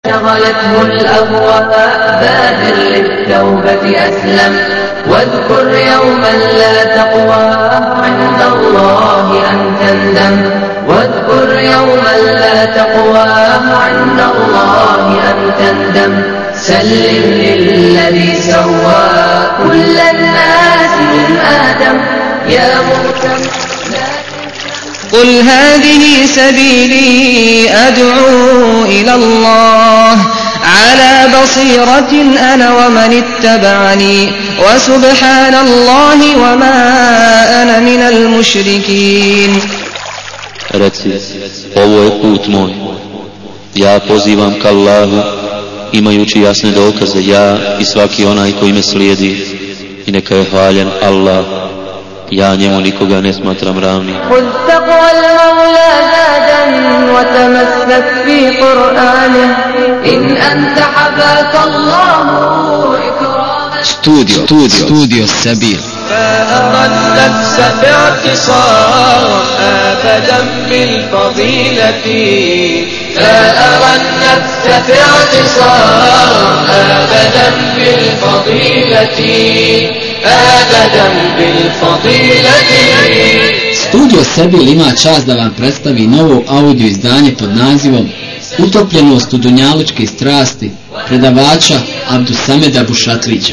شغلته الأهواء بادر للتوبة أسلم واذكر يوما لا تقوى عند الله أن تندم واذكر يوما لا تقوى عند الله أن تندم سلم للذي سوى كل الناس من آدم يا مهتم قل هذه سبيلي أدعو إلى الله على بصيرة أنا ومن اتبعني وسبحان الله وما أنا من المشركين. Reci, ovo je put moj, ja pozivam ka Allahu, imajući jasne dokaze, ja i svaki onaj koji me slijedi, i neka je hvaljen Allah, ja njemu nikoga ne smatram ravnim. Studio Sabil. فأرى النفس باعتصار أبدا بالفضيلة فأرى النفس باعتصار أبدا بالفضيلة أبدا بالفضيلة. Studio Sabil ima čast da vam predstavi novo audio izdanje pod nazivom Utopljenost u dunjalučke strasti predavača Abdusameda Bušatlića.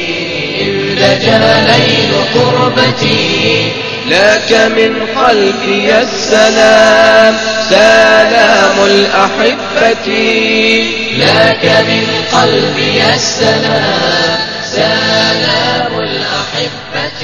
ليل قربتي لك من قلبي السلام سلام الأحبة لك من قلبي السلام سلام الأحبة.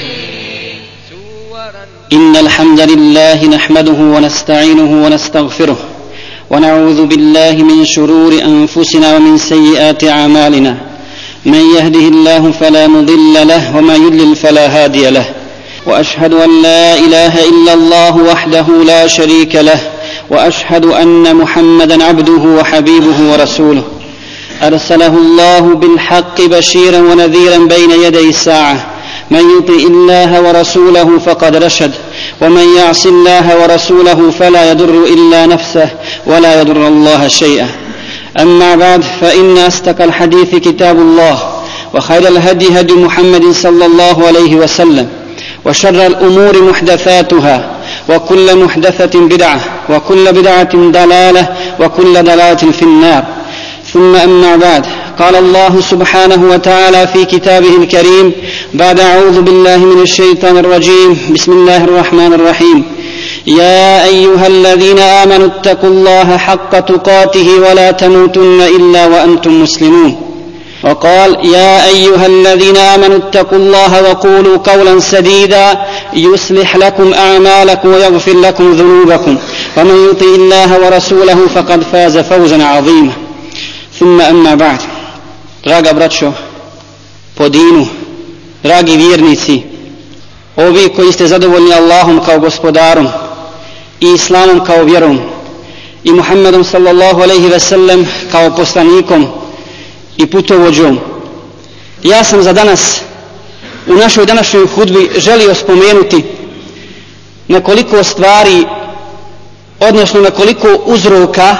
إن الحمد لله نحمده ونستعينه ونستغفره ونعوذ بالله من شرور أنفسنا ومن سيئات أعمالنا من يهده الله فلا مضل له وما يضلل فلا هادي له وأشهد أن لا إله إلا الله وحده لا شريك له وأشهد أن محمدا عبده وحبيبه ورسوله أرسله الله بالحق بشيرا ونذيرا بين يدي الساعة من يطع الله ورسوله فقد رشد ومن يعص الله ورسوله فلا يضر إلا نفسه ولا يضر الله شيئا. أما بعد فإن أصدق الحديث كتاب الله وخير الهدي هدي محمد صلى الله عليه وسلم وشر الأمور محدثاتها وكل محدثة بدعة وكل بدعة ضلالة وكل ضلالة في النار. ثم أما بعد قال الله سبحانه وتعالى في كتابه الكريم بعد أعوذ بالله من الشيطان الرجيم بسم الله الرحمن الرحيم يا أيها الذين آمنوا اتقوا الله حق تقاته ولا تموتن إلا وأنتم مسلمون. وقال يا أيها الذين آمنوا اتقوا الله وقولوا قولا سديدا يصلح لكم أعمالكم ويغفر لكم ذنوبكم ومن يطع الله ورسوله فقد فاز فوزا عظيما. ثم أما بعد. Draga braćo po dinu, dragi vjernici, ovi koji ste zadovoljni Allahom kao gospodarom i Islamom kao vjerom i Muhammedom sallallahu alejhi ve sellem kao poslanikom i putovođom, ja sam za danas u našoj današnjoj hudbi želio spomenuti nekoliko stvari, odnosno nekoliko uzroka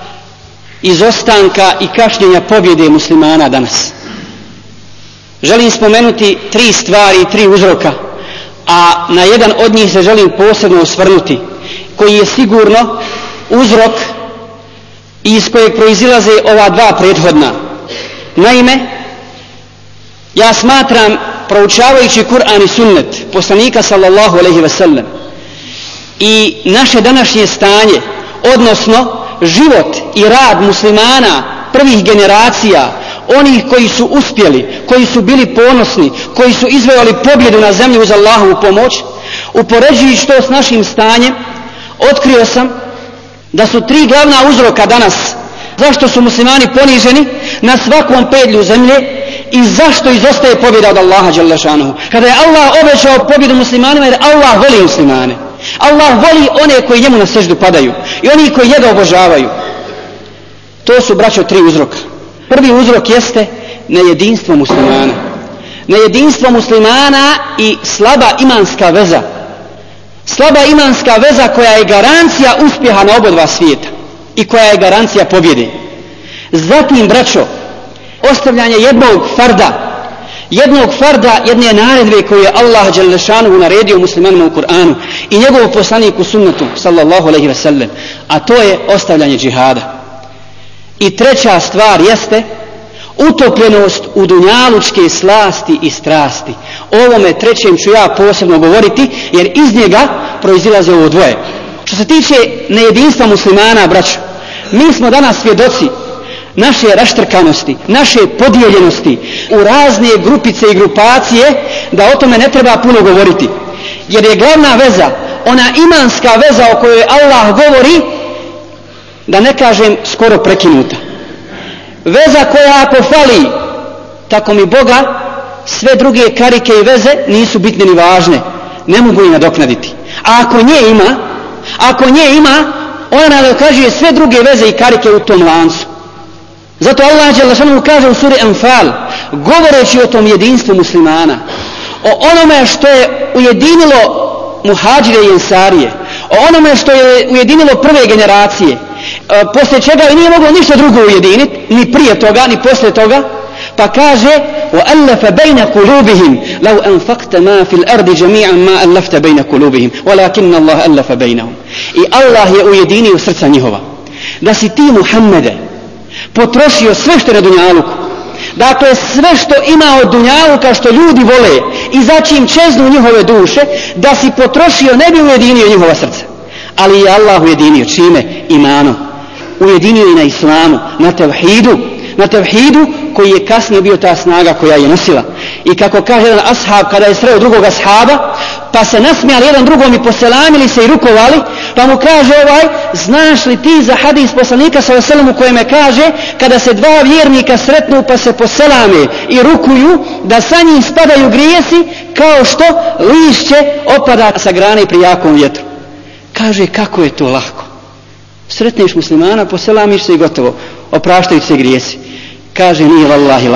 izostanka i kašnjenja pobjede muslimana danas. Želim spomenuti 3 stvari i 3 uzroka, a na jedan od njih se želim posebno osvrnuti, koji je sigurno uzrok iz kojeg proizilaze ova 2 prethodna. Naime, ja smatram, proučavajući Kur'an i sunnet poslanika sallallahu alejhi ve sellem i naše današnje stanje, odnosno život i rad muslimana prvih generacija, onih koji su uspjeli, koji su bili ponosni, koji su izvojali pobjedu na zemlji uz Allahovu pomoć, upoređujući to s našim stanjem, otkrio sam da su 3 glavna uzroka danas zašto su muslimani poniženi na svakom pedlju zemlje i zašto izostaje pobjeda od Allaha dželle šanuhu. Kada je Allah obećao pobjedu muslimanima, jer Allah voli muslimane, Allah voli one koji njemu na seždu padaju i oni koji njega obožavaju. To su, braćo, 3 uzroka. Prvi uzrok jeste nejedinstvo muslimana. Nejedinstvo muslimana i slaba imanska veza. Slaba imanska veza koja je garancija uspjeha na obodva svijeta i koja je garancija pobjede. Zatim, braćo, ostavljanje jednog farda, jedne naredbe koju je Allah dželle šanuhu naredio muslimanima u Kur'anu i njegov poslanik u sunnetu sallallahu alejhi ve sellem, a to je ostavljanje džihada. I treća stvar jeste utopljenost u dunjalučke slasti i strasti. O ovome trećem ću ja posebno govoriti, jer iz njega proizilaze ovo dvoje. Što se tiče nejedinstva muslimana, braćo, mi smo danas svjedoci naše raštrkanosti, naše podijeljenosti u razne grupice i grupacije, da o tome ne treba puno govoriti. Jer je glavna veza, ona imanska veza o kojoj Allah govori, da ne kažem skoro prekinuta. Veza koja ako fali, tako mi Boga, sve druge karike i veze nisu bitne ni važne, ne mogu ih nadoknaditi. A ako nje ima, ona nadoknađuje sve druge veze i karike u tom lancu. Zato Allah dželle šanuhu kaže u suri Anfal, govoreći o tom jedinstvu muslimana, o onome što je ujedinilo muhađire i ensarije, o onome što je ujedinilo prve generacije, poslije čega i nije moglo ništa drugo ujediniti, ni prije toga, ni poslije toga, pa kaže وَأَلَّفَ بَيْنَ قُلُوبِهِمْ لَوْ أَنْفَقْتَ مَا فِي الْأَرْضِ جَمِيعًا مَا أَلَّفْتَ بَيْنَ قُلُوبِهِمْ وَلَكِنَّ اللَّهَ أَلَّفَ بَيْنَهُمْ. I Allah je ujedinio srca njihova. Da si ti, Muhammede, potrošio sve što je na dunjaluku, dakle sve što ima od dunjaluka što ljudi vole i za čim čeznu njihove duše, da si potrošio, ne bi ujedinio njihova srca. Ali je Allah ujedinio čime? Imanom. Ujedinio i na islamu, na tevhidu koji je kasnije bio ta snaga koja je nosila. I kako kaže jedan ashab kada je sreo drugog ashaba, pa se nasmijali jedan drugom i poselamili se i rukovali, pa mu kaže znaš li ti za hadis poslanika sallallahu alejhi ve sellem u kojem kaže kada se dva vjernika sretnu pa se poselame i rukuju, da sa njim spadaju grijesi kao što lišće opada sa grane pri jakom vjetru. Kaže, kako je to lahko. Sretneš muslimana, poselamiš se i gotovo, opraštaju se grijesi. Kaže, nije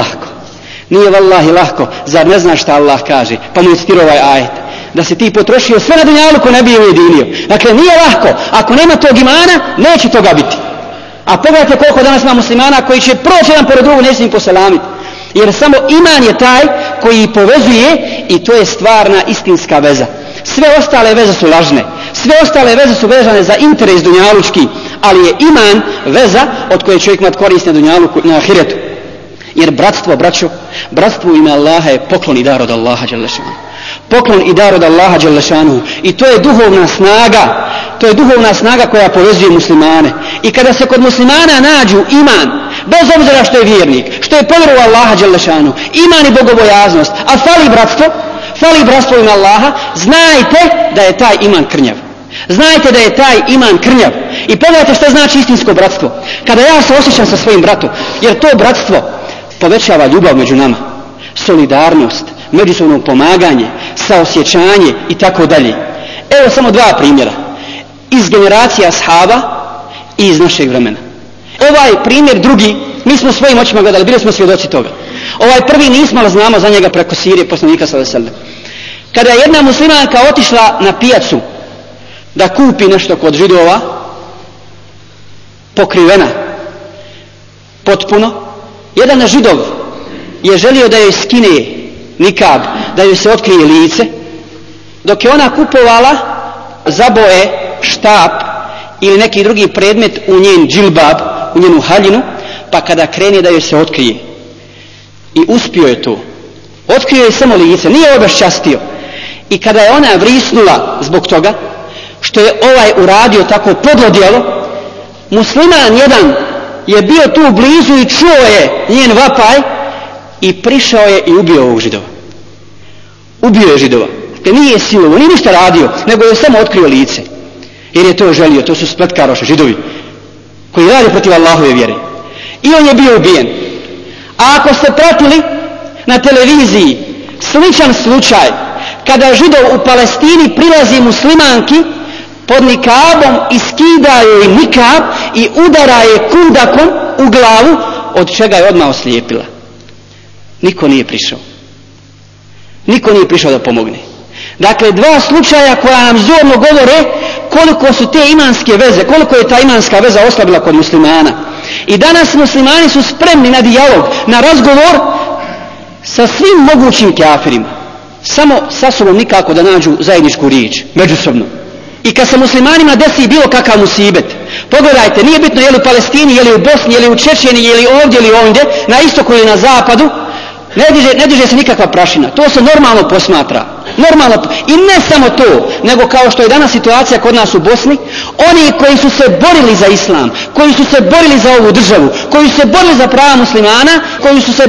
vallahi lahko, zar ne znaš šta Allah kaže? Pa mu je citirao ovaj ajet, da se ti potrošio sve na dunjaluku ne bi je ujedinio. Dakle, nije lahko, ako nema tog imana, neće toga biti. A pogledajte koliko danas ima muslimana koji će proći jedan pored drugog, neće im poselamiti. Jer samo iman je taj koji povezuje i to je stvarna istinska veza. Sve ostale veze su lažne, sve ostale veze su vezane za interes dunjalučki, ali je iman veza od koje čovjek ima korist na dunjaluku, na ahiretu. Jer bratstvo u ime Allaha je poklon i dar od Allaha dželle šanuhu. Poklon i dar od Allaha dželle šanuhu. I to je duhovna snaga koja povezuje muslimane. I kada se kod muslimana nađu iman, bez obzira što je vjernik, što je povjerovao Allaha dželle šanuhu, iman i bogobojaznost, a fali bratstvo u ime Allaha, znajte da je taj iman krnjav. I pogledajte što znači istinsko bratstvo. Kada ja se osjećam sa svojim bratom, jer to bratstvo povećava ljubav među nama, solidarnost, međusobno pomaganje, saosjećanje i tako dalje. Evo samo dva primjera iz generacija ashaba i iz našeg vremena. Ovaj primjer drugi, mi smo svojim očima gledali, bili smo svjedoci toga. Ovaj prvi nismo, ali znamo za njega preko sirije poslanika sallallahu alejhi ve sellem. Kada je jedna muslimanka otišla na pijacu da kupi nešto kod Židova, pokrivena potpuno, jedan Židov je želio da joj skine nikab, da joj se otkrije lice, dok je ona kupovala zaboje, štap ili neki drugi predmet u njen džilbab, u njenu haljinu, pa kada krene da joj se otkrije. I uspio je to. Otkrio je samo lice, nije obeščastio. I kada je ona vrisnula zbog toga što je ovaj uradio tako podlo djelo, musliman jedan je bio tu blizu i čuo je njen vapaj i prišao je i ubio ovog Židova. Ubio je Židova. Te nije silovo, nije ništa radio, nego je samo otkrio lice. Jer je to želio, to su spletkaroše, Židovi, koji rade protiv Allahove vjere. I on je bio ubijen. A ako ste pratili na televiziji sličan slučaj, kada Židov u Palestini prilazi muslimanki pod nikabom i skida joj nikab i udara je kundakom u glavu, od čega je odmah oslijepila. Niko nije prišao da pomogne. Dakle, dva slučaja koja nam zorno govore koliko su te imanske veze, koliko je ta imanska veza oslabila kod muslimana. I danas muslimani su spremni na dijalog, na razgovor sa svim mogućim kafirima. Samo sa sobom nikako da nađu zajedničku riječ, međusobno. I kad se muslimanima desi bilo kakav musibet, pogledajte, nije bitno je li u Palestini, je li u Bosni, je li u Čečeni, je li ovdje ili ondje, na istoku ili na zapadu, ne diže se nikakva prašina. To se normalno posmatra. Normalno. I ne samo to, nego kao što je danas situacija kod nas u Bosni, oni koji su se borili za islam, koji su se borili za ovu državu, koji su se borili za prava muslimana, koji su se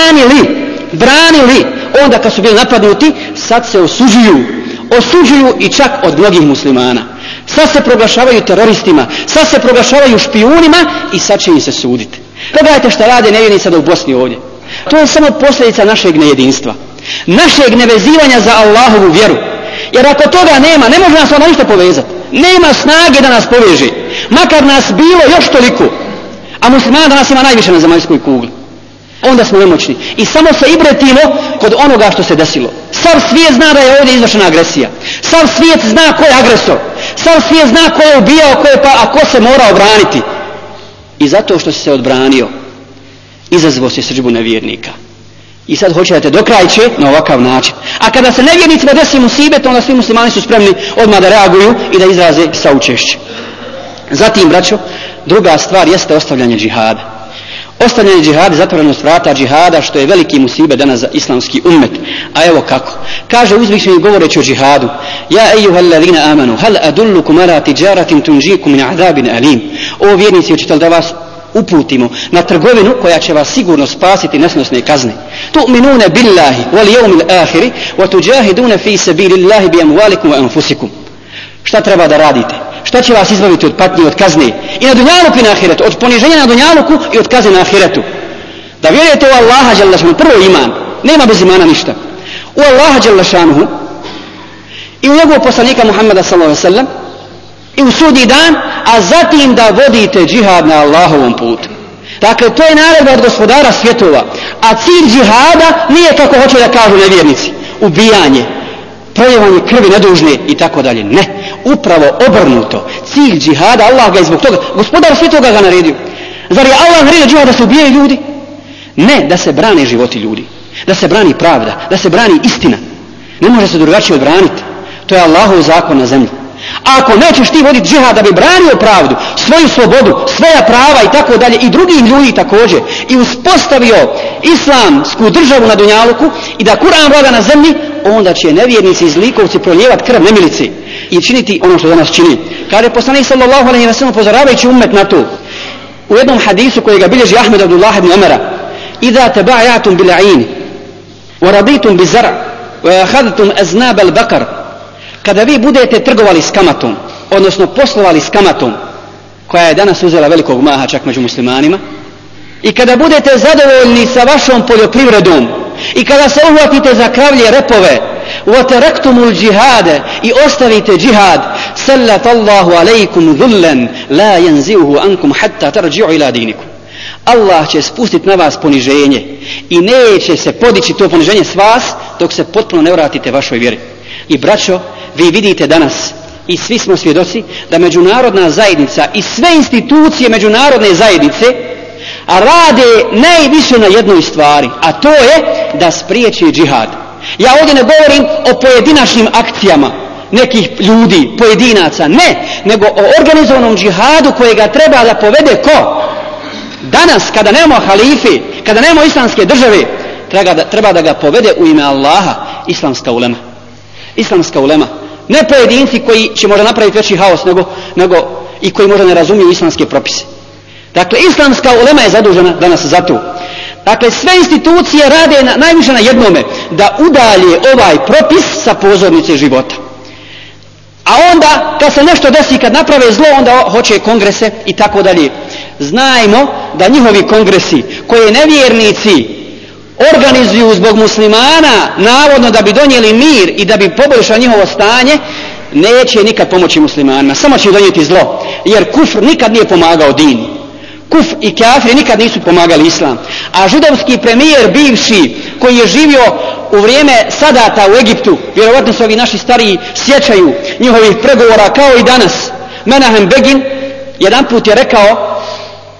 branili onda kad su bili napadnuti, sad se osuđuju i čak od mnogih muslimana. Sad se proglašavaju teroristima, sad se proglašavaju špijunima i sad će im se suditi. Pogledajte šta rade nevjernici sada u Bosni ovdje. To je samo posljedica našeg nejedinstva, našeg nevezivanja za Allahovu vjeru. Jer ako toga nema, ne može nas ona ništa povezati. Nema snage da nas poveže, makar nas bilo još toliko. A muslimana danas ima najviše na zemaljskoj kugli. Onda smo nemoćni. I samo se ibretimo kod onoga što se desilo. Sav svijet zna da je ovdje izvršena agresija. Sav svijet zna ko je agresor. Sav svijet zna ko je ubijao, a ko se mora obraniti. I zato što se odbranio, izazvao se srdžbu nevjernika. I sad hoće da te dokrajče na ovakav način. A kada se nevjernicima desi musibet, onda svi muslimani su spremni odmah da reaguju i da izraze saučešće. Zatim, braćo, druga stvar jeste ostavljanje džihada. Ostavljanje džihada, zatvorenost vrata džihada, što je veliki musibet danas za islamski ummet. A evo kako. Kaže uzvišeni govoreći o džihadu: Ja ejuhallazina amanu, hal adullukum ala tijaratin tunjikum min azabin alim. O vjernici, hoćete li da vas uputimo na trgovinu koja će vas sigurno spasiti nesnosne kazne? Tu'minuna billahi wal yawmil akhir wa tujahiduna fi sabilillahi bi amwalikum wa anfusikum. Šta treba da radite? Šta će vas izbaviti od patnje, od kazne? I na dunjaluku i na ahiretu. Od poniženja na dunjaluku i od kazne na ahiretu. Da vjerujete u Allaha dželle šanuhu, prvo iman. Nema bez imana ništa. U Allaha dželle šanuhu i u njegovog poslanika Muhammeda sallallahu alejhi ve sellem i u sudnji dan, a zatim da vodite džihad na Allahovom putu. Dakle, to je naredba od gospodara svjetova. A cilj džihada nije, kako hoće da kažu nevjernici, ubijanje, proljevanje krvi nedužne i tako dalje. Ne, upravo obrnuto. Cilj džihada, Allah ga je zbog toga, gospodar svjetova ga naredio. Zar je Allah naredio džihad da se ubijaju ljudi? Ne, da se brane životi ljudi, da se brani pravda, da se brani istina. Ne može se drugačije odbraniti. To je Allahov zakon na zemlji. A ako nećeš ti voditi džihad da bi branio pravdu, svoju slobodu, svoja prava i tako dalje, i drugih ljudi također, i uspostavio islamsku državu na dunjaluku i da Kur'an vlada na zemlji, onda će nevjernici i zlikovci prolijevati krv nemilice i činiti ono što danas čini. Kada je poslanik sallallahu alejhi ve sellem upozoravajući ummet na to, u jednom hadisu kojega bilježi Ahmed Abdullah ibn Umara: Iza tabayatum bil ain wa raditum bi zar' wa akhadtum aznab al baqar. Kada vi budete trgovali s kamatom, odnosno poslovali s kamatom, koja je danas uzela velikog maha čak među muslimanima, i kada budete zadovoljni sa vašom poljoprivredom, i kada se uhvatite za kravlje repove, وَتَرَكْتُمُ الْجِهَادَ i ostavite džihad, سَلَّتَ اللَّهُ عَلَيْكُمْ ذُلًّا لَا يَنْزِعُهُ عَنْكُمْ حَتَّى تَرْجِعُوا إِلَى دِينِكُمْ. Allah će spustiti na vas poniženje i neće se podići to poniženje s vas dok se potpuno ne vratite vašoj vjeri. I braćo, vi vidite danas, i svi smo svjedoci, da međunarodna zajednica i sve institucije međunarodne zajednice rade najviše na jednoj stvari, a to je da spriječi džihad. Ja ovdje ne govorim o pojedinačnim akcijama nekih ljudi, pojedinaca, ne, nego o organizovanom džihadu kojega treba da povede ko? Danas, kada nemamo halife, kada nemamo islamske države, treba da ga povede u ime Allaha islamska ulema. Islamska ulema. Ne pojedinci koji će možda napraviti veći haos nego i koji možda ne razumiju islamske propise. Dakle, islamska ulema je zadužena danas za to. Dakle, sve institucije rade najviše na jednome, da udalje ovaj propis sa pozornice života. A onda, kad se nešto desi, kad naprave zlo, onda hoće kongrese i tako dalje. Znajmo da njihovi kongresi, koje nevjernici organizuju zbog muslimana, navodno da bi donijeli mir i da bi poboljšao njihovo stanje, neće nikad pomoći muslimanima, samo će donijeti zlo. Jer kufr nikad nije pomagao din. Kufr i kafiri nikad nisu pomagali islam. A židovski premijer bivši, koji je živio u vrijeme Sadata u Egiptu, vjerovatno se ovi naši stariji sjećaju njihovih pregovora kao i danas, Menahem Begin jedan put je rekao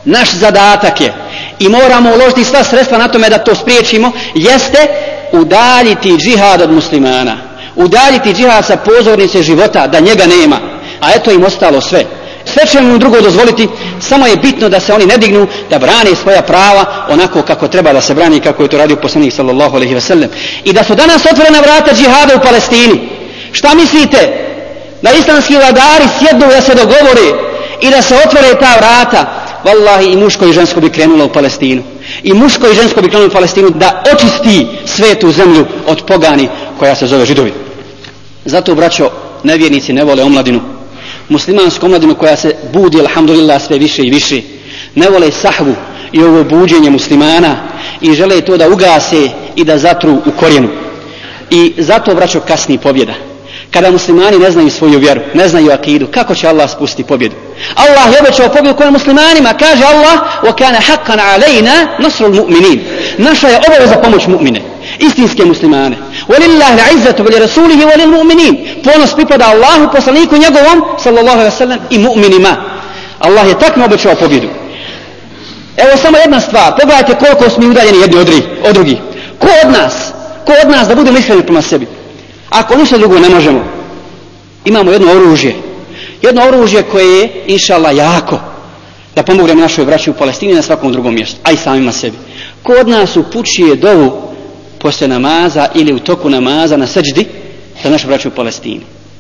naš zadatak je, i moramo uložiti sva sredstva na tome da to spriječimo, jeste udaljiti džihad od muslimana, udaljiti džihad sa pozornice života, da njega nema, a eto im ostalo sve. Sve će mu drugo dozvoliti, samo je bitno da se oni ne dignu, da brane svoja prava onako kako treba da se brani, kako je to radio poslanik sallallahu alejhi ve sellem. I da su danas otvorena vrata džihada u Palestini. Šta mislite? Da islamski vladari sjednu da se dogovore i da se otvore ta vrata, vallahi i muško i žensko bi krenulo u Palestinu. I muško i žensko bi krenulo u Palestinu da očisti svetu zemlju od pogani koja se zove Židovi. Zato, braćo, nevjernici ne vole omladinu. Muslimansku omladinu koja se budi, alhamdulillah, sve više i više. Ne vole sahvu i ovo buđenje muslimana i žele to da ugase i da zatru u korijenu. I zato, braćo, kasni pobjeda. Kada muslimani ne znaju svoju vjeru, ne znaju akidu, kako će Allah spustiti pobjedu? Allah je obećao pobjedu kojim muslimanima, kaže Allah: وَكَانَ حَقًّا عَلَيْنَا نَصْرُ الْمُؤْمِنِينَ. Naša je obaveza pomoć mu'mine, istinske muslimane. وَلِلَّهِ الْعِزَّةُ وَلِرَسُولِهِ وَلِلْمُؤْمِنِينَ. Ponos pripada Allahu, poslaniku njegovom, sallallahu alejhi ve sellem, i mu'minima. Allah je takvim obećao pobjedu. Evo samo jedna stvar, pogledajte koliko smo udaljeni jedni od drugih. Ko od nas, da budemo iskreni prema sebi, ako ništa drugo ne možemo, imamo jedno oružje koje je, inša Allah, jako da pomognemo našoj braći u Palestini i na svakom drugom mjestu, a i samima sebi. Ko od nas upućuje dovu poslije namaza ili u toku namaza na seđdi za našu braću u Palestini?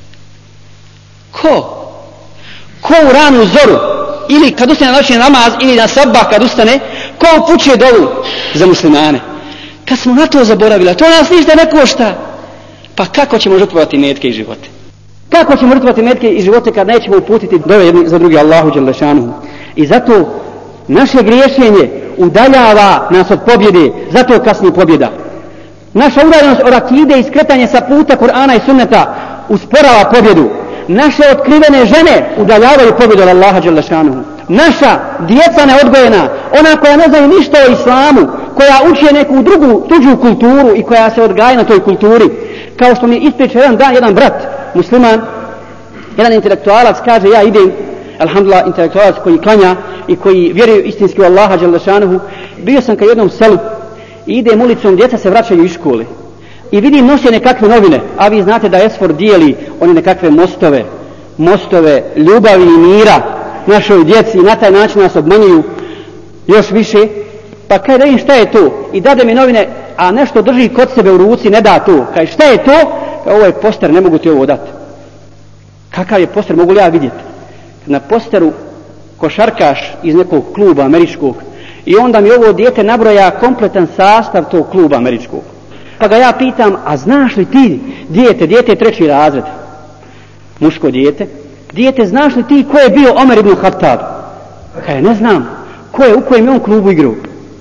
Ko u ranu zoru ili kad ustane na noćni namaz ili na sabah kad ustane, ko upućuje dovu za muslimane? Kad smo na to zaboravili, to nas ništa ne košta. Pa kako ćemo žrtvovati metke i živote? Kako ćemo žrtvovati metke i živote kad nećemo uputiti dove jedni za drugi Allahu dželle šanuhu? I zato naše griješenje udaljava nas od pobjede, zato kasni pobjeda. Naša udaljenost od akide i skretanje sa puta Kur'ana i sunneta usporava pobjedu. Naše otkrivene žene udaljavaju pobjedu od Allaha dželle šanuhu. Naša djeca neodgojena, ona koja ne znaju ništa o islamu, koja uči neku drugu tuđu kulturu i koja se odgaja na toj kulturi, kao što mi ispriča jedan brat musliman, jedan intelektualac, kaže: ja idem, alhamdulillah, intelektualac koji klanja i koji vjeruje istinski u Allaha dželle šanuhu, bio sam ka jednom selu i idem ulicom, djeca se vraćaju iz škole i vidim nose nekakve novine, a vi znate da Esfor dijeli oni nekakve mostove ljubavi i mira našoj djeci i na taj način nas obmanjuju još više. Pa kaj da vidim šta je to, i dade mi novine, a nešto drži kod sebe u ruci, ne da to. Kaj šta je to? Kaj, ovo je poster, ne mogu ti ovo dati. Kakav je poster, mogu li ja vidjeti? Na posteru košarkaš iz nekog kluba američkog, i onda mi ovo dijete nabroja kompletan sastav tog kluba američkog. Pa ga ja pitam: a znaš li ti, dijete je 3. razred, muško dijete, znaš li ti ko je bio Omer ibn Khattab? Kaj, ne znam. U kojem je on klubu igrao?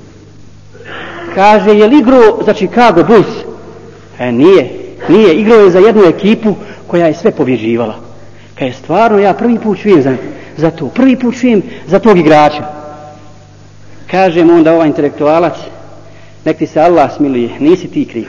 Kaže: je li igrao za Chicago Bulls? Nije, igrao je za jednu ekipu koja je sve pobjeđivala. Kaže: stvarno, ja prvi put čujem za tog igrača. Kaže mu onda ovaj intelektualac: nek ti se Allah smiluje, nisi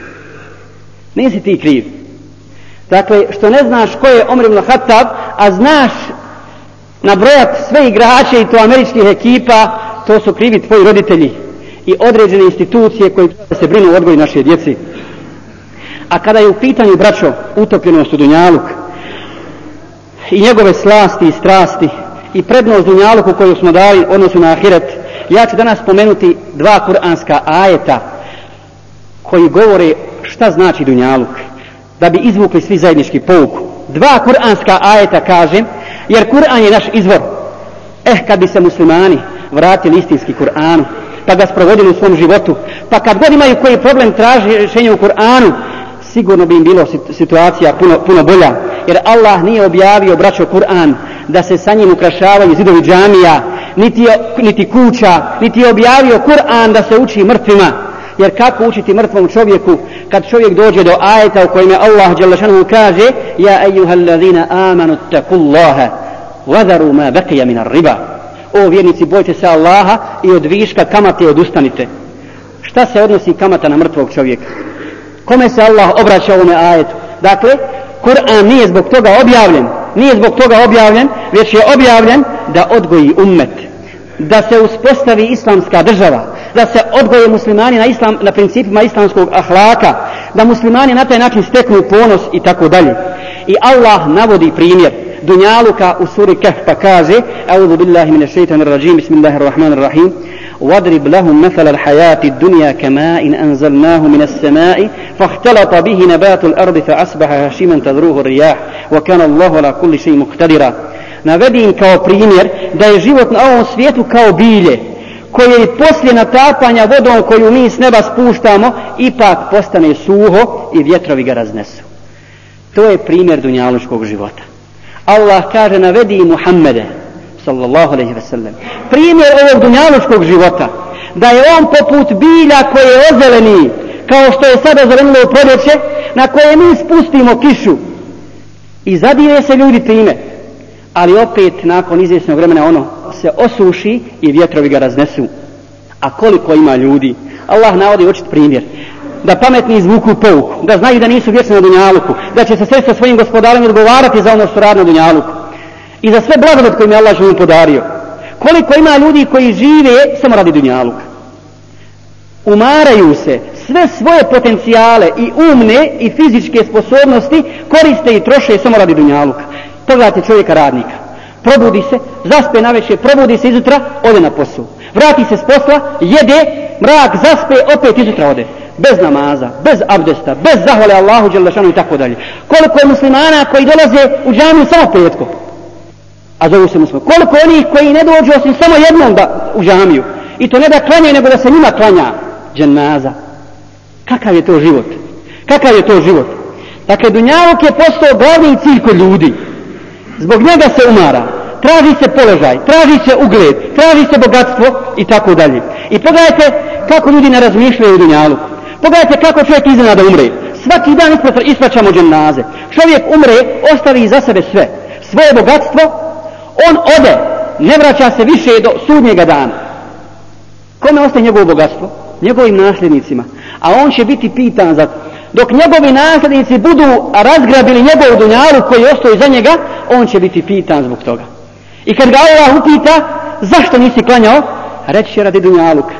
ti kriv. Dakle, što ne znaš ko je Omer ibn Khattab, a znaš nabrojati sve igrače i to američkih ekipa, to su krivi tvoji roditelji i određene institucije koje se brinu o odgoju naše djeci. A kada je u pitanju, braćo, utopljenost u dunjaluk i njegove slasti i strasti i prednost dunjaluku koju smo dali odnosu na ahiret, ja ću danas spomenuti 2 kuranska ajeta koji govore šta znači dunjaluk, da bi izvukli svi zajednički pouku. 2 kuranska ajeta, kažem, jer Kur'an je naš izvor. Kad bi se muslimani vratili istinski Kur'anu, pa ga sprovodili u svom životu, pa kad god imaju koji problem traži rješenje u Kur'anu, sigurno bi im bilo situacija puno bolja. Jer Allah nije objavio, braćo, Kur'an da se sa njim ukrašavaju zidovi džamija, niti kuća, niti je objavio Kur'an da se uči mrtvima. Jer kako učiti mrtvom čovjeku kad čovjek dođe do ajeta u kojem je Allah dželle šanuhu kaže: ja ejuhallazina amanu taqullaha wadaru ma baqiya min ar-riba. O vjernici, bojte se Allaha i od viška kamate odustanite. Šta se odnosi kamata na mrtvog čovjeka? Kome se Allah obraća u ovome ajetu? Dakle, Kur'an nije zbog toga objavljen, već je objavljen da odgoji ummet, da se uspostavi islamska država, da se odgoje muslimani na principima islamskog ahlaka, da muslimani na taj način steknu ponos i tako dalje. I Allah navodi primjer dunjaluka u suri Kehf pa kaže: A'udhu billahi minash shaitanir rajim, bismillahir rahmanir rahim. واضرب لهم مثل الحياة الدنيا كماء أنزلناه من السماء فاختلط به نبات الأرض فأصبح هشيما تذروه الرياح وكان الله على كل شيء مقتدرا. Navedi im kao primjer da je život na ovom svijetu kao bilje koje poslije natapanja vodom koju mi s neba spuštamo ipak postane suho i vjetrovi ga raznesu. To je primjer dunjalučkog života. Allah kaže: navedi Muhammede sallallahu alejhi ve sellem primjer ovog dunjalučkog života, da je on poput bilja koje ozeleni, kao što je sada zelenilo u proljeće, na koje mi spustimo kišu i zadire se ljudi time, ali opet nakon izvjesnog vremena ono se osuši i vjetrovi ga raznesu. A koliko ima ljudi, Allah navodi očit primjer, da pametni izvuku pouku, da znaju da nisu vječni na dunjaluku, da će se sresti sa svojim gospodarom odgovarati za ono što radi na dunjaluku i za sve blagodat koje mi Allah mu podario. Koliko ima ljudi koji žive samo radi dunjaluka, umaraju se, sve svoje potencijale i umne i fizičke sposobnosti koriste i troše samo radi dunjaluka. Pogledajte čovjeka radnika, probudi se, zaspe navečer, probudi se izutra, ode na posao, vrati se s posla, jede, mrak, zaspe, opet izutra ode, bez namaza, bez abdesta, bez zahvale Allahu dželle šanu i tako dalje. Koliko je muslimana koji dolaze u džamiju samo petkom, a zovu se muslimani. Koliko onih koji ne dođu osim samo jednom u džamiju, i to ne da klanjaju, nego da se njima klanja dženaza. Kakav je to život? Kakav je to život? Dakle, dunjaluk je postao glavni cilj kod ljudi. Zbog njega se umara, traži se položaj, traži se ugled, traži se bogatstvo i tako dalje. I pogledajte kako ljudi ne razmišljaju o dunjaluku. Pogledajte kako čovjek iznenada umre. Svaki dan ispraćamo dženaze. Čovjek umre, ostavi iza sebe sve. Svoje bogatstvo, on ode, ne vraća se više do sudnjega dana. Kome ostaje njegovo bogatstvo? Njegovim nasljednicima. A on će biti pitan za to. Dok njegovi nasljednici budu razgrabili njegov dunjaluk koji ostoji za njega, on će biti pitan zbog toga. I kad ga Allah upita zašto nisi klanjao, reći će radi dunjaluka.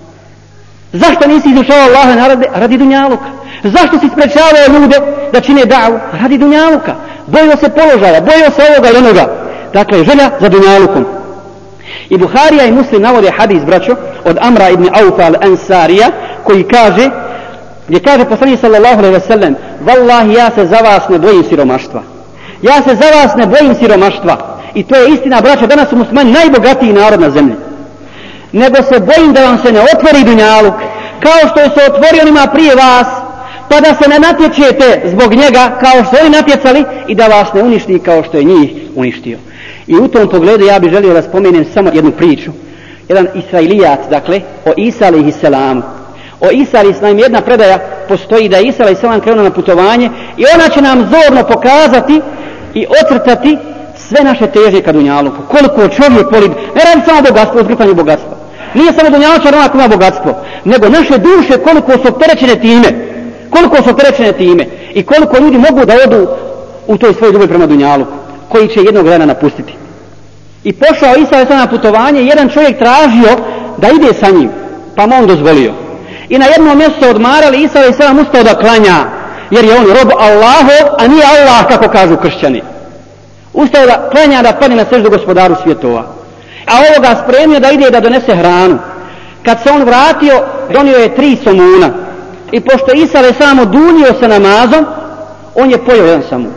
Zašto nisi izučavao Allaha radi dunjaluka? Zašto si sprečavao ljude da čine davu? Radi dunjaluka. Bojio se položaja, bojio se ovoga i onoga. Dakle, želja za dunjalukom. I Buharija i Muslim navode hadis, braćo, od Amra ibn Aufa al-Ansarija, koji kaže, gdje kaže poslanik sallallahu alejhi ve sellem: vallahi, ja se za vas ne bojim siromaštva. Ja se za vas ne bojim siromaštva. I to je istina, braćo, danas su muslimani najbogatiji narod na zemlji. Nego se bojim da vam se ne otvori dunjaluk, kao što je se otvorio onima prije vas, pa da se ne natječete zbog njega kao što oni natjecali i da vas ne uništi kao što je njih uništio. I u tom pogledu ja bih želio da spomenem samo jednu priču. Jedan israilijat, dakle, o Isa alejhi selam. O Isa alejhi selam jedna predaja postoji da je Isa alejhi selam krenuo na putovanje i ona će nam zorno pokazati i ocrtati sve naše težnje ka dunjaluku. Koliko čovjek voli, ne radi samo bogatstvo, uzgrtanje bogatstva. Nije samo dunjalučar onak ima bogatstvo, nego naše duše koliko su opterećene time. Koliko su opterećene time i koliko ljudi mogu da odu u toj svojoj ljubavi prema dunjaluku, koji će jednog dana napustiti. I pošao Isa alejhi selam na putovanje, jedan čovjek tražio da ide sa njim, pa mu on dozvolio. I na jednom mjestu se odmarali, Isa alejhi selam ustao da klanja, jer je on rob Allahov, a nije Allah kako kažu kršćani. Ustao da klanja, da padne na seždu gospodaru svjetova. A ovoga spremio da ide da donese hranu. Kad se on vratio, donio je 3 somuna. I pošto Isa alejhi selam odunio sa namazom, on je pojeo jedan somun.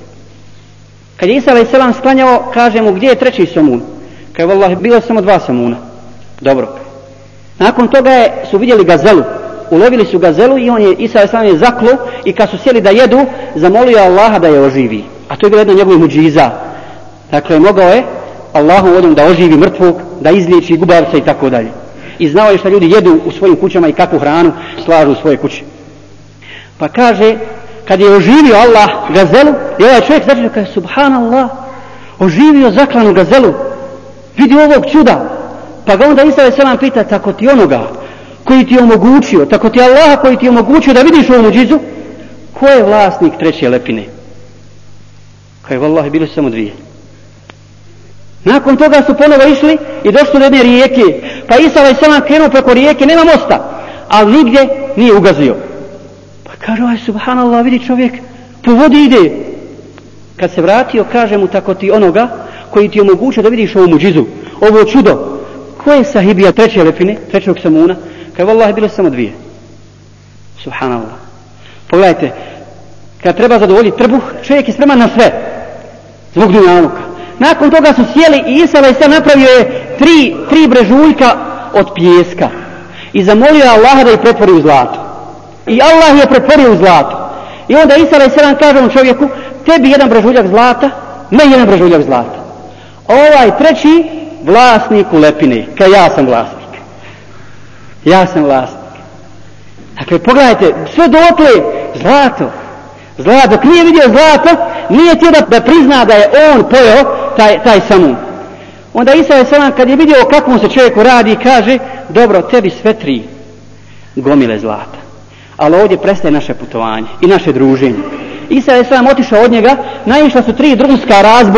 Kad je Isa alejhi selam sklanjao, kaže mu: gdje je 3. somun? Kaže: vallahi, bilo samo 2 somuna. Dobro. Nakon toga su vidjeli gazelu, ulovili su gazelu i Isa alejhi selam je zaklo i kad su sjeli da jedu, zamolio Allaha da je oživi. A to je bilo jedno njegovih muđiza. Dakle, mogao je Allahu vodom da oživi mrtvog, da izliječi gubavca i tako dalje. I znao je šta ljudi jedu u svojim kućama i kakvu hranu slažu u svoje kuće. Pa kaže, kad je oživio Allah gazelu, i ovaj čovjek začeo, kaže: subhanallah, oživio zaklanu gazelu, vidi ovog čuda. Pa ga onda Isa alejhi selam pita: tako ti onoga koji ti je omogućio, tako ti Allah koji ti je omogućio da vidiš ovu muđizu, ko je vlasnik 3. lepine? Kaže: vallahi, bili su samo 2. Nakon toga su ponovo išli i došli do jedne rijeke. Pa Isa a.s. krenuo preko rijeke, nema mosta, ali nigdje nije ugazio. Pa kaže, aj subhanallah, vidi čovjek, po vodi ide. Kad se vratio, kaže mu, tako ti onoga koji ti omogućio da vidiš ovu muđizu, ovo čudo. Ko je sahibija treće lepine, trećeg samuna? Kaže, vallahi, bilo samo dvije. Subhanallah. Pogledajte, kad treba zadovoljiti trbuh, čovjek je spreman na sve. Zbog dunjaluka. Nakon toga su sjeli i Isa a.s. napravio je tri brežuljka od pijeska. I zamolio Allaha da ih pretvori u zlato. I Allah je pretvorio u zlato. I onda Isa a.s. kaže on čovjeku, tebi jedan brežuljak zlata, meni jedan brežuljak zlata. Ovaj treći vlasniku lepine, kao ja sam vlasnik. Ja sam vlasnik. Dakle, pogledajte, sve dotle zlato. Zlato, dok nije vidio zlato, nije htio da prizna da je on pojeo taj samun. Onda Isa a.s. kad je vidio o kakvom se čovjeku radi, kaže, dobro, tebi sve tri gomile zlata. Ali ovdje prestaje naše putovanje i naše druženje. Isa a.s. otišao od njega, naišla su tri drumska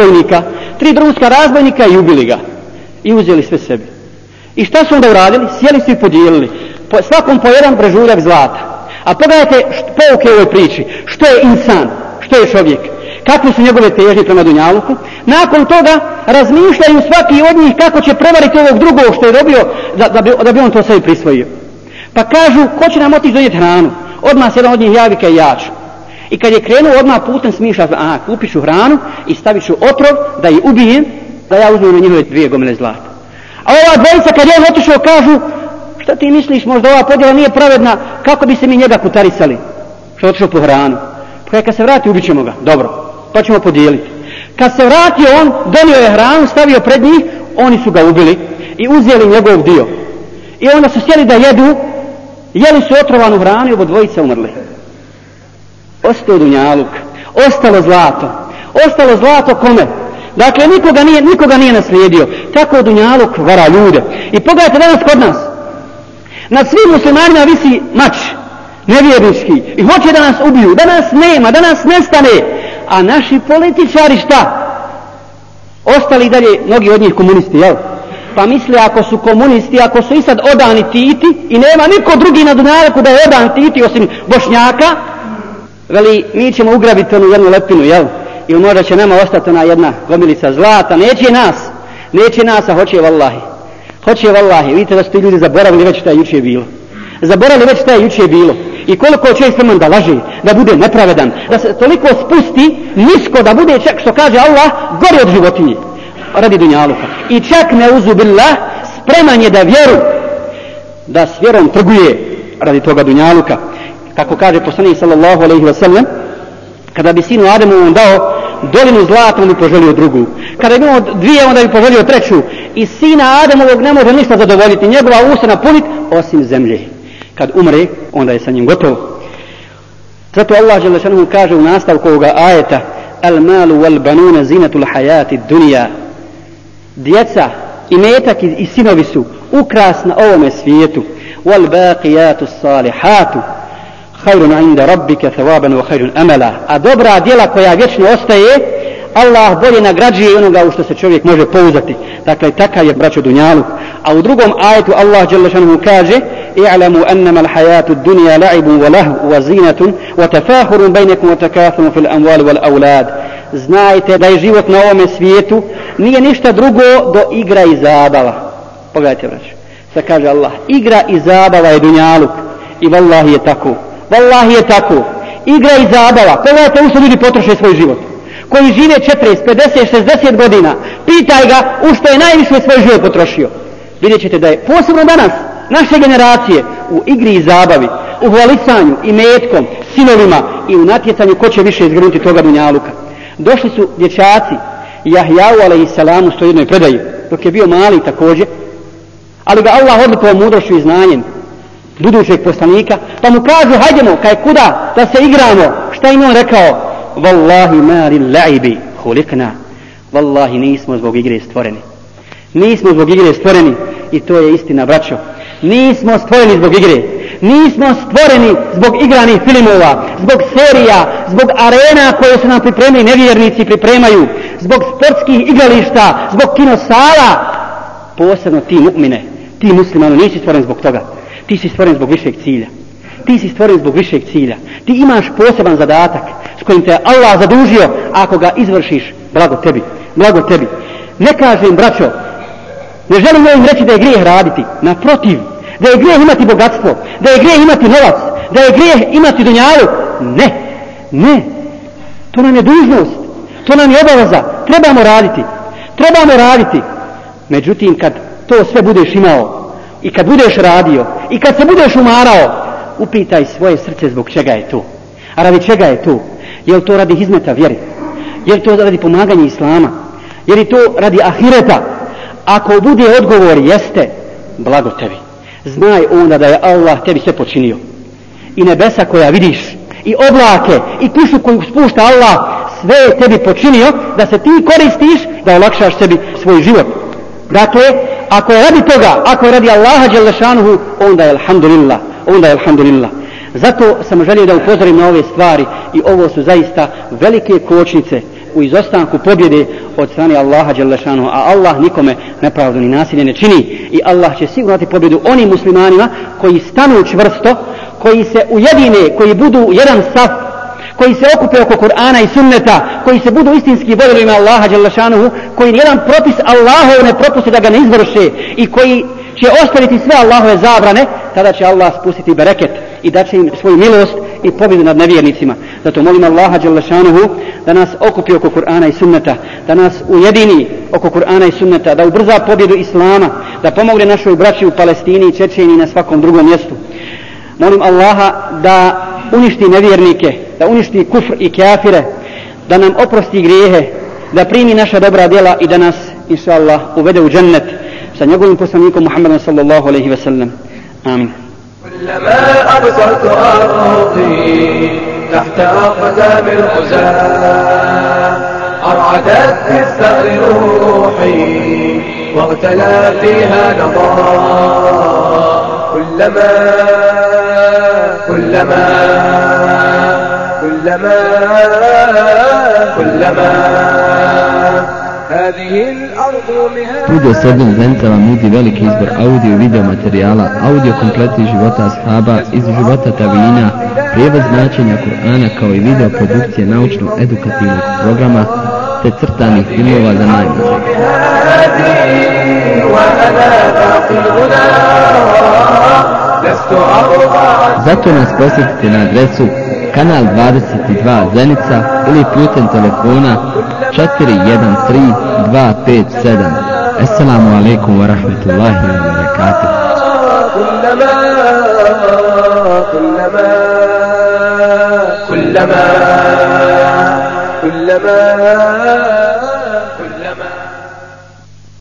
razbojnika i ubili ga. I uzeli sve sebi. I šta su onda uradili? Sjeli su i podijelili. Svakom po jedan brežuljak zlata. A pogledajte pouke u ovoj priči. Što je insan? Što je čovjek? Kakve su njegove težnje prema dunjaluku? Nakon toga razmišljaju svaki od njih kako će prevariti ovog drugog što je dobio da bi on to sebi prisvojio. Pa kažu, ko će nam otići donijeti hranu? Odmah se jedan od njih javi kaj ja ću. I kad je krenuo odmah putem smišlja, kupit ću hranu i stavit ću otrov da ih ubijem, da ja uzmem na njihove 2 gomile zlata. A ova dvojica kad je on otišao kažu, šta ti misliš, možda ova podjela nije pravedna, kako bi se mi njega kutarisali što je otišao po hranu. Pa kad se vrati ubit ćemo ga, dobro, to ćemo podijeliti. Kad se vratio on, donio je hranu, stavio pred njih, oni su ga ubili i uzeli njegov dio. I onda su sjeli da jedu, jeli su otrovanu hranu i oba dvojica umrli. Ostao dunjaluk, ostalo zlato kome? Dakle, nikoga nije naslijedio. Tako dunjaluk vara ljude. I pogledajte danas kod nas. Nad svim muslimanima visi mač, nevjernički. I hoće da nas ubiju, da nas nema, da nas nestane. A naši političari šta? Ostali dalje, mnogi od njih komunisti, jel? Pa misle ako su komunisti, ako su i sad odani Titi i nema niko drugi na dunjalku da je odan Titi osim Bošnjaka, veli, mi ćemo ugrabiti onu jednu lepinu, jel? I možda će nama ostati ona jedna gomilica zlata. Neće nas, a hoće vallahi. Vidite da su ti ljudi zaboravili već šta je jučer bilo. I koliko čovjek spreman da laže, da bude nepravedan, da se toliko spusti nisko, da bude čak, što kaže Allah, gori od životinje radi dunjaluka. I čak neuzubillah spreman je da s vjerom trguje radi toga dunjaluka. Kako kaže poslanik sallallahu alejhi ve sellem, kada bi sinu Adamu dao dolinu zlata, on bi poželio drugu. Kada bi imao 2, onda bi poželio 3. I sina Adamovog ne može ništa zadovoljiti, njegova usta napuniti osim zemlje. Kad umre, onda je sa njim gotovo. Zato Allah dželle šanehu kaže u nastavku ovoga ajeta: "Al malu wal banuna zinatul hayati dunya." Djeca i metak i sinovi su ukras na ovome svijetu. Wal baqiyatu salihatu khairun inda rabbika thawaban wa khairun amala. A dobra djela koja vječno ostaje, Allah bolje nagrađuje onoga u što se čovjek može pouzdati. Dakle, takav je, braćo, dunjaluk. A u drugom ajetu Allah dželle šanehu kaže: "I'lamu annama al-hayatu ad-dunya la'ibun wa lahu wa zinatun wa tafakhurun bainakum wa takathurun fil amwali wal awlad." Znajte da je život na ovome svijetu nije ništa drugo do igra i zabava. Pogledajte, braćo. Sad kaže Allah, igra i zabava je dunjaluk. I vallahi je tako. Igra i zabava. Pogledajte u što ljudi potroše svoj život. Koji žive 40, 50, 60 godina. Pitaj ga u što je najviše svoj život potrošio. Vidjet ćete da je posebno danas naše generacije u igri i zabavi, u hvalisanju i metkom, sinovima i u natjecanju ko će više izgrnuti toga dunjaluka. Došli su dječaci Jahjau alejsalamu u jednoj predaji, dok je bio mali također, ali ga Allah odlikovao mudrošću i znanjem budućeg poslanika, pa mu kažu hajdemo, kuda da se igramo. Šta im on rekao? Wallahi ma lil la'ibi khuliqna. Wallahi nismo zbog igre stvoreni. I to je istina, braćo. Nismo stvoreni zbog igre. Nismo stvoreni zbog igranih filmova, zbog serija, zbog arena koje su nam pripremili nevjernici pripremaju, zbog sportskih igrališta, zbog kinosala. Posebno ti mu'mine, ti muslimano, nisi stvoren zbog toga. Ti si stvoren zbog višeg cilja. Ti si stvoren zbog višeg cilja. Ti imaš poseban zadatak s kojim te Allah zadužio. Ako ga izvršiš, blago tebi. Blago tebi. Ne kažem, braćo, ne želim ovim reći da je grijeh raditi. Naprotiv, da je grijeh imati bogatstvo, da je grijeh imati novac, da je grijeh imati dunjalu. Ne. To nam je dužnost. To nam je obaveza. Trebamo raditi. Međutim, kad to sve budeš imao i kad budeš radio i kad se budeš umarao, upitaj svoje srce zbog čega je to. A radi čega je to? Je li to radi hizmeta vjeri? Je li to radi pomaganja Islama? Je li to radi ahireta? Ako bude odgovor jeste, blago tebi. Znaj onda da je Allah tebi sve počinio. I nebesa koja vidiš, i oblake, i kišu koju spušta Allah, sve je tebi počinio da se ti koristiš, da olakšaš sebi svoj život. Dakle, ako je radi toga, ako je radi Allaha dželle šanuhu, onda je alhamdulillah. Zato sam želio da upozorim na ove stvari i ovo su zaista velike kočnice u izostanku pobjede od strane Allaha dželle šanuhu, a Allah nikome nepravdu ni nasilje ne čini i Allah će sigurno dati pobjedu onim muslimanima koji stanu čvrsto, koji se ujedine, koji budu jedan saf, koji se okupe oko Kur'ana i sunneta, koji se budu istinski voljeli ime Allaha dželle šanuhu, koji nijedan propis Allahov ne propuste da ga ne izvrše i koji će ostaviti sve Allahove zabrane, tada će Allah spustiti bereket i da će im svoju milost i pobjedu nad nevjernicima. Zato molim Allaha dželle šanuhu da nas okupi oko Kur'ana i sunneta, da nas ujedini oko Kur'ana i sunneta, da ubrza pobjedu Islama, da pomogne našoj braći u Palestini i Čečeniji i na svakom drugom mjestu. Molim Allaha da uništi nevjernike, da uništi kufr i kafire, da nam oprosti grijehe, da primi naša dobra djela i da nas, inša Allah, uvede u džennet sa njegovim poslanikom Muhammedom sallallahu alaihi ve sellem. Amin. كلما أبصرت أرضي تحت أقدام الغزاة أرعدت في الثأر روحي واغتلى فيها نضاء كلما Studio Sebin Zenica vam nudi veliki izbor audio i video materijala, audio kompleti života ashaba, iz života tabina, prijevod značenja Kur'ana kao i video produkcije naučno-edukativnog programa te crtanih filmova za najmlađe. Zato nas posjetite na adresu Kanal 22 Zenica ili putem telefona 413-257. Assalamu alaikum wa rahmatullahi wa barakatuh. كلما